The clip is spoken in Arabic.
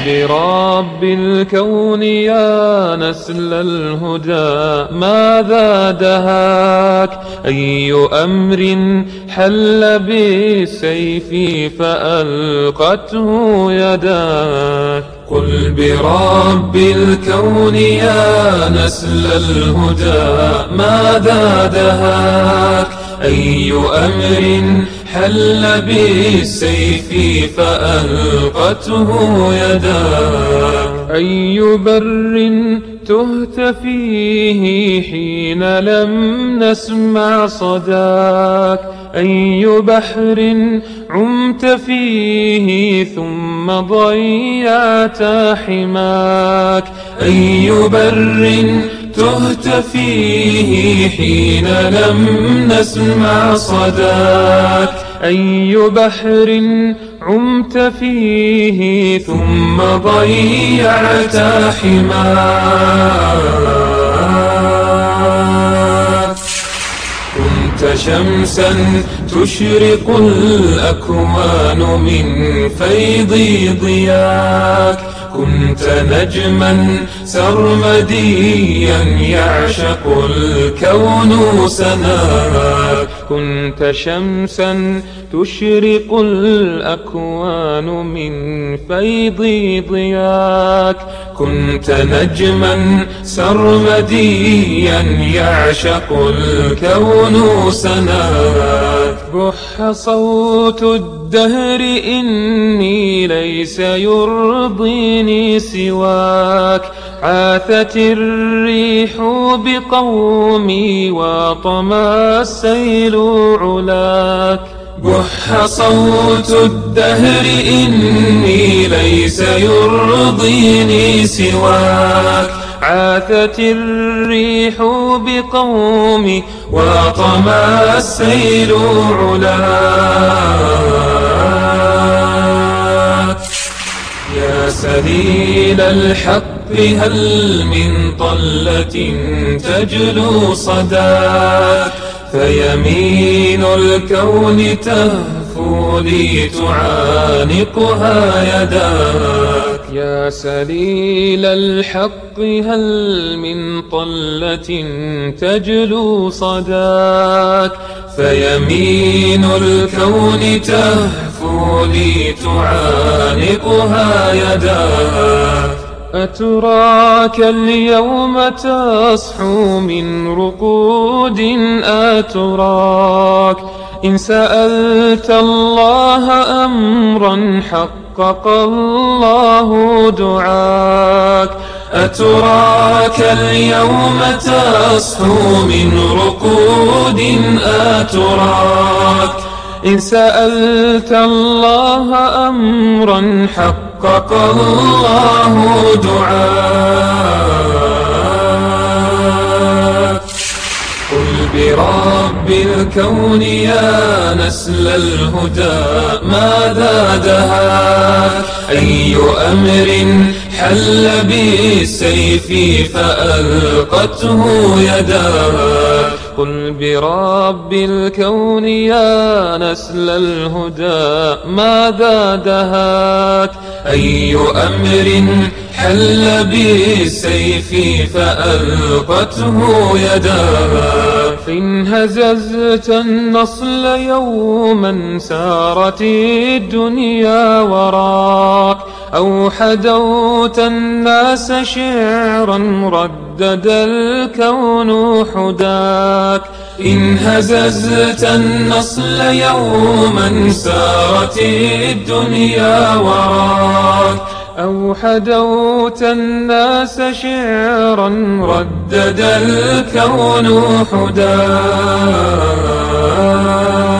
برب الكون يا نسل الهدى ماذا دهاك؟ أي أمر حل بالسيف فألقته يداك؟ قل برب الكون يا نسل الهدى ماذا دهاك؟ أي أمر حل بالسيف فألقته يداك؟ أي بر تهت فيه حين لم نسمع صداك؟ أي بحر عمت فيه ثم ضيعت حماك؟ أي بر تهت فيه حين لم نسمع صداك؟ أي بحر عمت فيه ثم ضيعت حماك؟ كنت شمسا تشرق الأكوان من فيض ضياك، كنت نجما سرمديا يعشق الكون سناك، كنت شمسا تشرق الأكوان من فيض ضياك، كنت نجما سرمديا يعشق الكون سناك. بح صوت الدهر إني ليس يرضيني سواك، عاثت الريح بقومي وطمى السيل علاك. بح صوت الدهر إني ليس يرضيني سواك، عاثت الريح بقومي وطمى السيل علاك. يا سليل الحق هل من طلة تجلو صداك؟ فيمين الكون تهفو لي تعانقها يداك. يا سليل الحق هل من طلة تجلو صداك؟ فيمين الكون تهفو لي تعانقها يداك. أتراك اليوم تصحو من رقود؟ أتراك إن سألت الله أمرا حقق الله دعاك؟ أتراك اليوم تصحو من رقود؟ أتراك إن سألت الله أمرا حقق الله دعاك. قل برب الكون يا نسل الهدى ماذا دهاك؟ أي أمر حل بالسيف فألقته يداك؟ قل برب الكون يا نسل الهدى ماذا دهاك؟ أي أمر حل بالسيف فألقته يداك؟ إن هززت النصل يوما سارت الدنيا وراك، أو حدوت الناس شعرا ردد الكون حداك. إن هززت النصل يوما سارت الدنيا وراك، أو حدوت الناس شعرا ردد الكون حداك.